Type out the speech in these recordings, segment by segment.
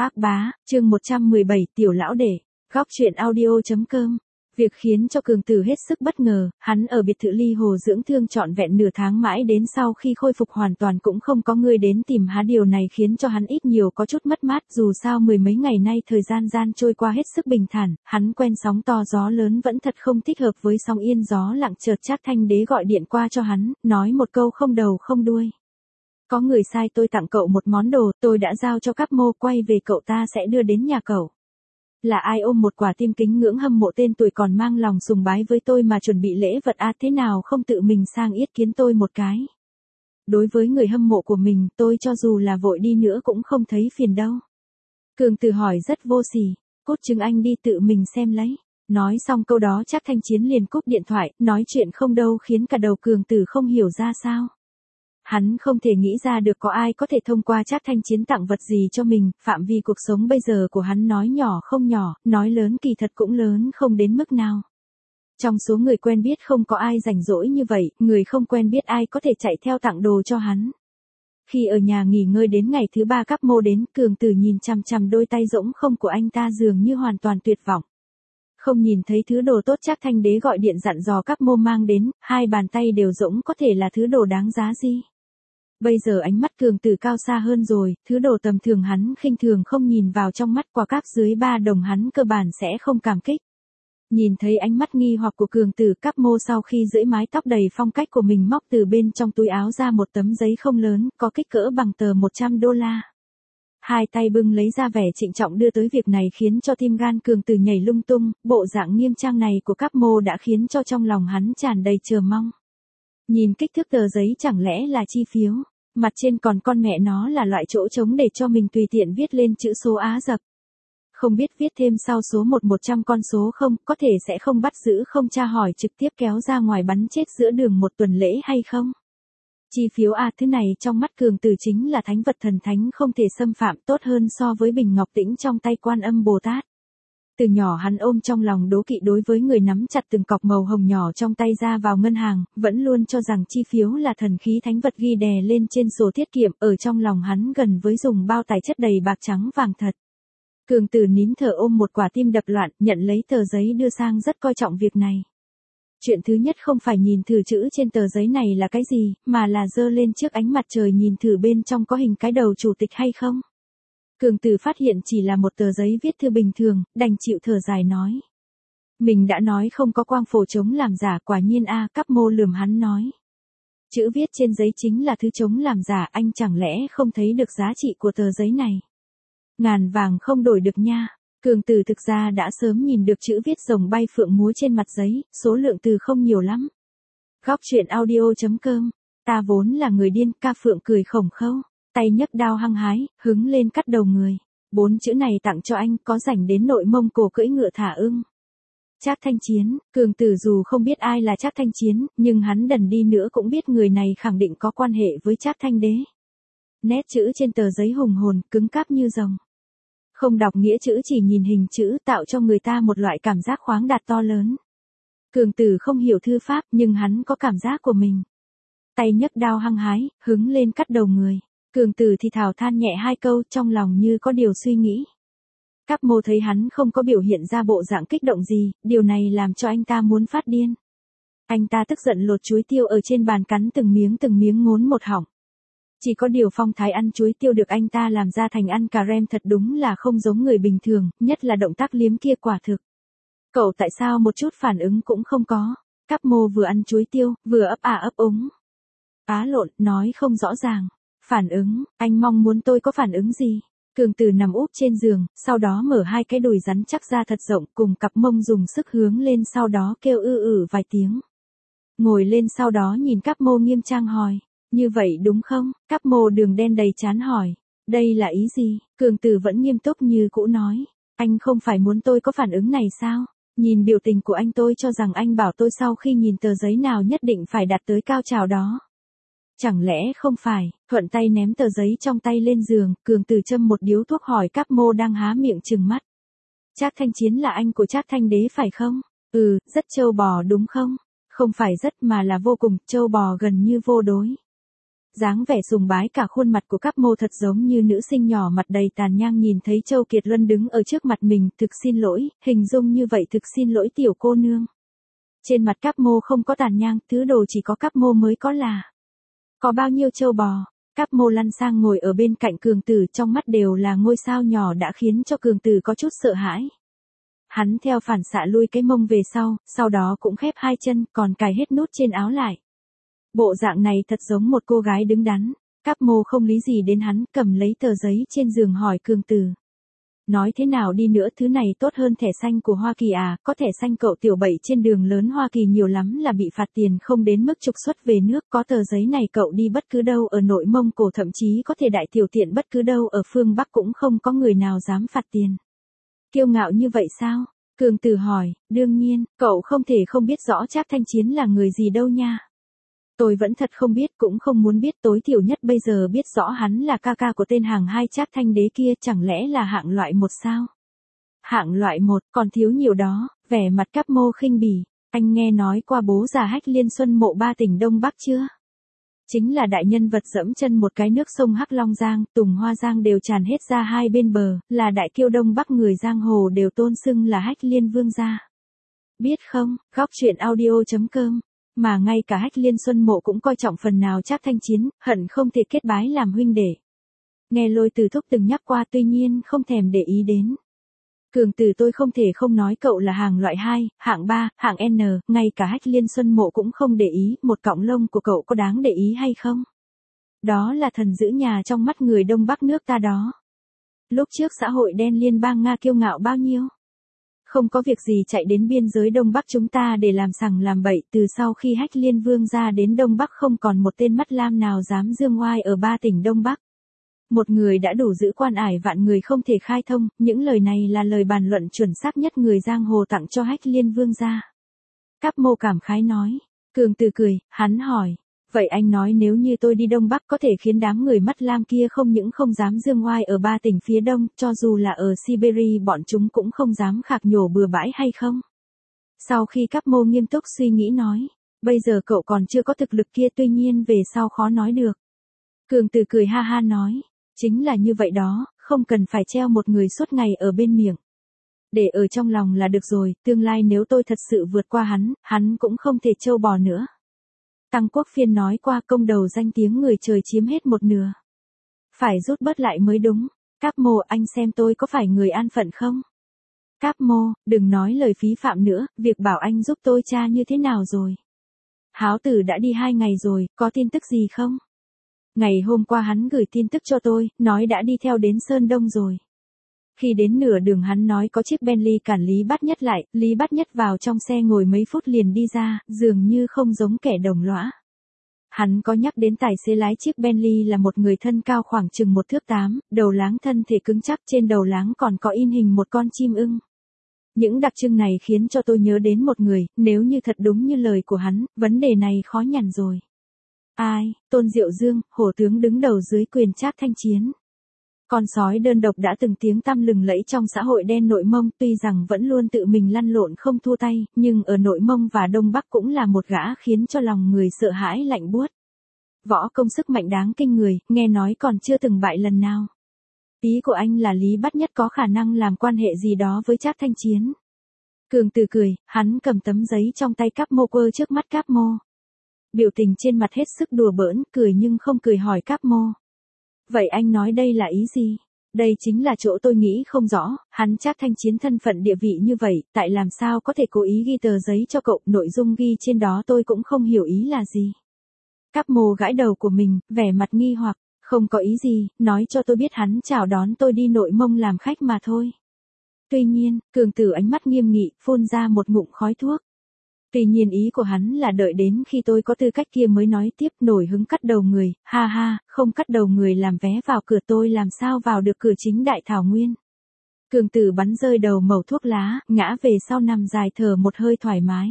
Ác bá, chương 117, tiểu lão đệ, góc truyện audio.com. Việc khiến cho Cường Tử hết sức bất ngờ, hắn ở biệt thự Ly Hồ dưỡng thương trọn vẹn nửa tháng mãi đến sau khi khôi phục hoàn toàn cũng không có người đến tìm hắn, điều này khiến cho hắn ít nhiều có chút mất mát, dù sao mười mấy ngày nay thời gian trôi qua hết sức bình thản, hắn quen sóng to gió lớn vẫn thật không thích hợp với sóng yên gió lặng. Chợt Trác Thanh Đế gọi điện qua cho hắn, nói một câu không đầu không đuôi. Có người sai tôi tặng cậu một món đồ, tôi đã giao cho Cáp Mô, quay về cậu ta sẽ đưa đến nhà cậu. Là ai ôm một quả tim kính ngưỡng hâm mộ tên tuổi còn mang lòng sùng bái với tôi mà chuẩn bị lễ vật thế nào không tự mình sang yết kiến tôi một cái. Đối với người hâm mộ của mình, tôi cho dù là vội đi nữa cũng không thấy phiền đâu. Cường Tử hỏi rất vô sỉ, cốt chứng anh đi tự mình xem lấy. Nói xong câu đó Trác Thanh Chiến liền cúp điện thoại, nói chuyện không đâu khiến cả đầu Cường Tử không hiểu ra sao. Hắn không thể nghĩ ra được có ai có thể thông qua Trác Thanh Chiến tặng vật gì cho mình, phạm vi cuộc sống bây giờ của hắn nói nhỏ không nhỏ, nói lớn kỳ thật cũng lớn không đến mức nào. Trong số người quen biết không có ai rảnh rỗi như vậy, người không quen biết ai có thể chạy theo tặng đồ cho hắn. Khi ở nhà nghỉ ngơi đến ngày thứ 3 Cáp Mô đến, Cường Tử nhìn chằm chằm đôi tay rỗng không của anh ta dường như hoàn toàn tuyệt vọng. Không nhìn thấy thứ đồ tốt Trác Thanh Đế gọi điện dặn dò Cáp Mô mang đến, hai bàn tay đều rỗng có thể là thứ đồ đáng giá gì. Bây giờ ánh mắt Cường Tử cao xa hơn rồi, thứ đồ tầm thường hắn khinh thường không nhìn vào trong mắt, quả cáp dưới 3 đồng hắn cơ bản sẽ không cảm kích. Nhìn thấy ánh mắt nghi hoặc của Cường Tử, Cáp Mô sau khi giưởi mái tóc đầy phong cách của mình móc từ bên trong túi áo ra một tấm giấy không lớn, có kích cỡ bằng tờ $100. Hai tay bưng lấy ra vẻ trịnh trọng đưa tới, việc này khiến cho tim gan Cường Tử nhảy lung tung, bộ dạng nghiêm trang này của Cáp Mô đã khiến cho trong lòng hắn tràn đầy chờ mong. Nhìn kích thước tờ giấy chẳng lẽ là chi phiếu, mặt trên còn con mẹ nó là loại chỗ trống để cho mình tùy tiện viết lên chữ số Á dập. Không biết viết thêm sau số 100 con số không, có thể sẽ không bắt giữ không tra hỏi trực tiếp kéo ra ngoài bắn chết giữa đường một tuần lễ hay không. Chi phiếu thứ này trong mắt Cường Tử chính là thánh vật thần thánh không thể xâm phạm, tốt hơn so với bình ngọc tĩnh trong tay Quan Âm Bồ Tát. Từ nhỏ hắn ôm trong lòng đố kỵ đối với người nắm chặt từng cọc màu hồng nhỏ trong tay ra vào ngân hàng, vẫn luôn cho rằng chi phiếu là thần khí thánh vật ghi đè lên trên sổ tiết kiệm, ở trong lòng hắn gần với dùng bao tài chất đầy bạc trắng vàng thật. Cường Tử nín thở ôm một quả tim đập loạn, nhận lấy tờ giấy đưa sang, rất coi trọng việc này. Chuyện thứ nhất không phải nhìn thử chữ trên tờ giấy này là cái gì, mà là giơ lên trước ánh mặt trời nhìn thử bên trong có hình cái đầu chủ tịch hay không. Cường Tử phát hiện chỉ là một tờ giấy viết thư bình thường, đành chịu thở dài nói. Mình đã nói không có quang phổ chống làm giả, quả nhiên Cáp Mô lườm hắn nói. Chữ viết trên giấy chính là thứ chống làm giả, anh chẳng lẽ không thấy được giá trị của tờ giấy này. Ngàn vàng không đổi được nha. Cường Tử thực ra đã sớm nhìn được chữ viết rồng bay phượng múa trên mặt giấy, số lượng từ không nhiều lắm. Góc truyện audio.com. Ta vốn là người điên, ca phượng cười khổng khâu. Tay nhấc đao hăng hái, hứng lên cắt đầu người. 4 chữ này tặng cho anh, có rảnh đến nội Mông Cổ cưỡi ngựa thả ưng. Trác Thanh Chiến, Cường Tử dù không biết ai là Trác Thanh Chiến, nhưng hắn đần đi nữa cũng biết người này khẳng định có quan hệ với Trác Thanh Đế. Nét chữ trên tờ giấy hùng hồn, cứng cáp như rồng. Không đọc nghĩa chữ, chỉ nhìn hình chữ tạo cho người ta một loại cảm giác khoáng đạt to lớn. Cường Tử không hiểu thư pháp nhưng hắn có cảm giác của mình. Tay nhấc đao hăng hái, hứng lên cắt đầu người. Cường Tử thì thào than nhẹ hai câu, trong lòng như có điều suy nghĩ. Cáp Mô thấy hắn không có biểu hiện ra bộ dạng kích động gì, điều này làm cho anh ta muốn phát điên. Anh ta tức giận lột chuối tiêu ở trên bàn cắn từng miếng ngốn một họng. Chỉ có điều phong thái ăn chuối tiêu được anh ta làm ra thành ăn cà rem thật đúng là không giống người bình thường, nhất là động tác liếm kia quả thực. Cậu tại sao một chút phản ứng cũng không có? Cáp Mô vừa ăn chuối tiêu, vừa ấp úng. Lộn, nói không rõ ràng. Phản ứng, anh mong muốn tôi có phản ứng gì? Cường Tử nằm úp trên giường, sau đó mở hai cái đùi rắn chắc ra thật rộng, cùng cặp mông dùng sức hướng lên, sau đó kêu vài tiếng. Ngồi lên sau đó nhìn Cáp Mô nghiêm trang hỏi. Như vậy đúng không? Cáp Mô đường đen đầy trán hỏi. Đây là ý gì? Cường Tử vẫn nghiêm túc như cũ nói. Anh không phải muốn tôi có phản ứng này sao? Nhìn biểu tình của anh tôi cho rằng anh bảo tôi sau khi nhìn tờ giấy nào nhất định phải đạt tới cao trào đó. Chẳng lẽ không phải, thuận tay ném tờ giấy trong tay lên giường, Cường Tử châm một điếu thuốc hỏi Cáp Mô đang há miệng trừng mắt. Trác Thanh Chiến là anh của Trác Thanh Đế phải không? Rất trâu bò đúng không? Không phải rất mà là vô cùng, trâu bò gần như vô đối. Dáng vẻ sùng bái cả khuôn mặt của Cáp Mô thật giống như nữ sinh nhỏ mặt đầy tàn nhang nhìn thấy Châu Kiệt Luân đứng ở trước mặt mình, thực xin lỗi, hình dung như vậy thực xin lỗi tiểu cô nương. Trên mặt Cáp Mô không có tàn nhang, thứ đồ chỉ có Cáp Mô mới có là. Có bao nhiêu trâu bò, Cáp Mô lăn sang ngồi ở bên cạnh Cường Tử, trong mắt đều là ngôi sao nhỏ đã khiến cho Cường Tử có chút sợ hãi. Hắn theo phản xạ lui cái mông về sau đó cũng khép hai chân, còn cài hết nút trên áo lại. Bộ dạng này thật giống một cô gái đứng đắn. Cáp Mô không lý gì đến hắn, cầm lấy tờ giấy trên giường hỏi Cường Tử. Nói thế nào đi nữa, thứ này tốt hơn thẻ xanh của Hoa Kỳ à, có thẻ xanh cậu tiểu bậy trên đường lớn Hoa Kỳ nhiều lắm là bị phạt tiền, không đến mức trục xuất về nước, có tờ giấy này cậu đi bất cứ đâu ở nội Mông Cổ, thậm chí có thể đại tiểu tiện bất cứ đâu ở phương Bắc cũng không có người nào dám phạt tiền. Kiêu ngạo như vậy sao? Cường Tử hỏi. Đương nhiên, cậu không thể không biết rõ Trác Thanh Chiến là người gì đâu nha. Tôi vẫn thật không biết, cũng không muốn biết, tối thiểu nhất bây giờ biết rõ hắn là ca ca của tên hàng 2 Trác Thanh Đế kia, chẳng lẽ là hạng loại 1 sao? Hạng loại 1, còn thiếu nhiều đó, vẻ mặt Cáp Mô khinh bỉ. Anh nghe nói qua bố già Hách Liên Xuân Mộ 3 tỉnh Đông Bắc chưa? Chính là đại nhân vật dẫm chân một cái nước sông Hắc Long Giang, Tùng Hoa Giang đều tràn hết ra hai bên bờ, là đại kiêu Đông Bắc, người giang hồ đều tôn xưng là Hách Liên Vương gia. Biết không, góc truyện audio.com. Mà ngay cả Hách Liên Xuân Mộ cũng coi trọng phần nào Trác Thanh Chiến, hận không thể kết bái làm huynh đệ. Nghe Lôi Từ Thúc từng nhắc qua, tuy nhiên không thèm để ý đến. Cường Tử, tôi không thể không nói cậu là hàng loại 2, hạng 3, hạng N, ngay cả Hách Liên Xuân Mộ cũng không để ý, một cọng lông của cậu có đáng để ý hay không? Đó là thần giữ nhà trong mắt người Đông Bắc nước ta đó. Lúc trước xã hội đen liên bang Nga kiêu ngạo bao nhiêu? Không có việc gì chạy đến biên giới Đông Bắc chúng ta để làm sằng làm bậy, từ sau khi Hách Liên Vương ra đến Đông Bắc không còn một tên mắt lam nào dám dương oai ở 3 tỉnh Đông Bắc. Một người đã đủ giữ quan ải vạn người không thể khai thông, những lời này là lời bàn luận chuẩn xác nhất người giang hồ tặng cho Hách Liên Vương ra. Cáp Mô cảm khái nói. Cường Tử cười, hắn hỏi. Vậy anh nói nếu như tôi đi Đông Bắc có thể khiến đám người mắt lam kia không những không dám dương oai ở 3 tỉnh phía Đông, cho dù là ở Siberia bọn chúng cũng không dám khạc nhổ bừa bãi hay không? Sau khi Cáp Mô nghiêm túc suy nghĩ nói. Bây giờ cậu còn chưa có thực lực kia, tuy nhiên về sau khó nói được. Cường Tử cười ha ha nói. Chính là như vậy đó, không cần phải treo một người suốt ngày ở bên miệng. Để ở trong lòng là được rồi, tương lai nếu tôi thật sự vượt qua hắn cũng không thể trâu bò nữa. Tăng Quốc Phiên nói qua, công đầu danh tiếng người trời chiếm hết một nửa. Phải rút bớt lại mới đúng. Cáp Mô, anh xem tôi có phải người an phận không? Cáp Mô, đừng nói lời phí phạm nữa, việc bảo anh giúp tôi tra như thế nào rồi? Háo Tử đã đi 2 ngày rồi, có tin tức gì không? Ngày hôm qua hắn gửi tin tức cho tôi, nói đã đi theo đến Sơn Đông rồi. Khi đến nửa đường hắn nói có chiếc Bentley cản Lý Bát Nhất lại, Lý Bát Nhất vào trong xe ngồi mấy phút liền đi ra, dường như không giống kẻ đồng lõa. Hắn có nhắc đến tài xế lái chiếc Bentley là một người thân cao khoảng chừng 1,8 thước, đầu láng thân thể cứng chắc, trên đầu láng còn có in hình một con chim ưng. Những đặc trưng này khiến cho tôi nhớ đến một người, nếu như thật đúng như lời của hắn, vấn đề này khó nhằn rồi. Ai? Tôn Diệu Dương, hổ tướng đứng đầu dưới quyền Trác Thanh Chiến. Con sói đơn độc đã từng tiếng tăm lừng lẫy trong xã hội đen nội Mông, tuy rằng vẫn luôn tự mình lăn lộn không thua tay, nhưng ở nội Mông và Đông Bắc cũng là một gã khiến cho lòng người sợ hãi lạnh buốt. Võ công sức mạnh đáng kinh người, nghe nói còn chưa từng bại lần nào. Ý của anh là Lý Bát Nhất có khả năng làm quan hệ gì đó với Trác Thanh Chiến. Cường Tử cười, hắn cầm tấm giấy trong tay Cáp Mô quơ trước mắt Cáp Mô. Biểu tình trên mặt hết sức đùa bỡn, cười nhưng không cười, hỏi Cáp Mô. Vậy anh nói đây là ý gì? Đây chính là chỗ tôi nghĩ không rõ, hắn Trác Thanh Chiến thân phận địa vị như vậy, tại làm sao có thể cố ý ghi tờ giấy cho cậu, nội dung ghi trên đó tôi cũng không hiểu ý là gì. Cáp Mô gãi đầu của mình, vẻ mặt nghi hoặc, không có ý gì, nói cho tôi biết hắn chào đón tôi đi nội Mông làm khách mà thôi. Tuy nhiên, Cường Tử ánh mắt nghiêm nghị, phun ra một ngụm khói thuốc. Tuy nhiên ý của hắn là đợi đến khi tôi có tư cách kia mới nói tiếp, nổi hứng cắt đầu người, ha ha, không cắt đầu người làm vé vào cửa tôi làm sao vào được cửa chính Đại Thảo Nguyên. Cường Tử bắn rơi đầu mẩu thuốc lá, ngã về sau nằm dài thở một hơi thoải mái.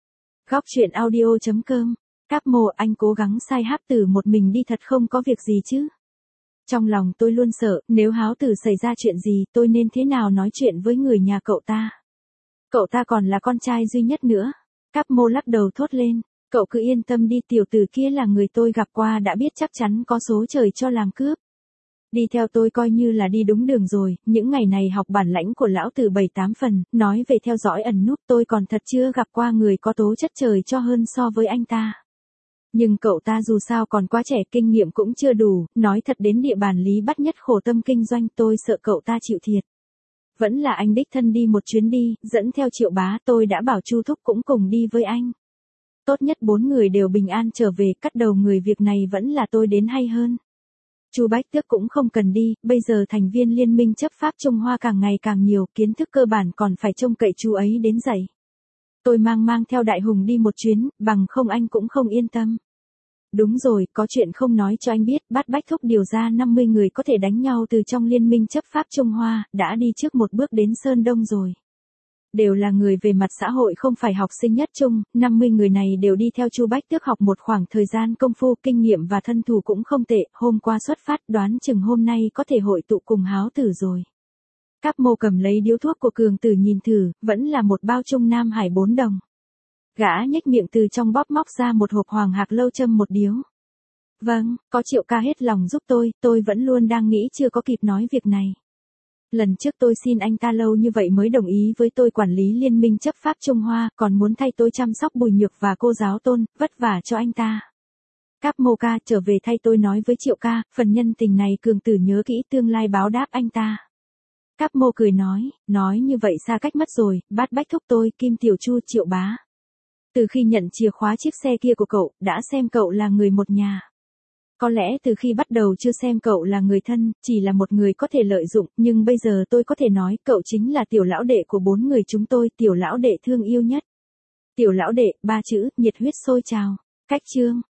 Góc truyện audio.com. Cáp Mô, anh cố gắng sai Háp Tử một mình đi thật không có việc gì chứ? Trong lòng tôi luôn sợ, nếu Háo Tử xảy ra chuyện gì, tôi nên thế nào nói chuyện với người nhà cậu ta? Cậu ta còn là con trai duy nhất nữa. Cáp Mô lắc đầu thốt lên. Cậu cứ yên tâm đi, tiểu tử kia là người tôi gặp qua đã biết chắc chắn có số trời cho làm cướp. Đi theo tôi coi như là đi đúng đường rồi, những ngày này học bản lãnh của lão tử 7-8 phần, nói về theo dõi ẩn núp tôi còn thật chưa gặp qua người có tố chất trời cho hơn so với anh ta. Nhưng cậu ta dù sao còn quá trẻ, kinh nghiệm cũng chưa đủ, nói thật đến địa bàn Lý Bắt Nhất khổ tâm kinh doanh, tôi sợ cậu ta chịu thiệt. Vẫn là anh đích thân đi một chuyến đi, dẫn theo Triệu Bá, tôi đã bảo Chu Thúc cũng cùng đi với anh. Tốt nhất 4 người đều bình an trở về, cắt đầu người việc này vẫn là tôi đến hay hơn. Chu Bách Tước cũng không cần đi, bây giờ thành viên Liên minh chấp pháp Trung Hoa càng ngày càng nhiều, kiến thức cơ bản còn phải trông cậy chú ấy đến dạy. Tôi mang theo Đại Hùng đi một chuyến, bằng không anh cũng không yên tâm. Đúng rồi, có chuyện không nói cho anh biết, Bát Bách Thúc điều ra 50 người có thể đánh nhau từ trong Liên minh chấp pháp Trung Hoa, đã đi trước một bước đến Sơn Đông rồi. Đều là người về mặt xã hội, không phải học sinh nhất trung, 50 người này đều đi theo Chu Bách Tước học một khoảng thời gian công phu, kinh nghiệm và thân thủ cũng không tệ, hôm qua xuất phát đoán chừng hôm nay có thể hội tụ cùng Háo Tử rồi. Cáp Mô cầm lấy điếu thuốc của Cường Tử nhìn thử, vẫn là một bao Trung Nam Hải 4 đồng. Gã nhếch miệng từ trong bóp móc ra một hộp Hoàng Hạc Lâu châm một điếu. Vâng, có Triệu ca hết lòng giúp tôi vẫn luôn đang nghĩ chưa có kịp nói việc này. Lần trước tôi xin anh ta lâu như vậy mới đồng ý với tôi quản lý Liên minh chấp pháp Trung Hoa, còn muốn thay tôi chăm sóc Bùi Nhược và cô giáo Tôn, vất vả cho anh ta. Cáp Mô ca trở về thay tôi nói với Triệu ca, phần nhân tình này Cường Tử nhớ kỹ tương lai báo đáp anh ta. Cáp Mô cười nói như vậy xa cách mất rồi, Bát Bách Thúc tôi, Kim Tiểu Chu, Triệu Bá. Từ khi nhận chìa khóa chiếc xe kia của cậu, đã xem cậu là người một nhà. Có lẽ từ khi bắt đầu chưa xem cậu là người thân, chỉ là một người có thể lợi dụng, nhưng bây giờ tôi có thể nói cậu chính là tiểu lão đệ của 4 người chúng tôi, tiểu lão đệ thương yêu nhất. Tiểu lão đệ, 3 chữ, nhiệt huyết sôi trào. Cách chương.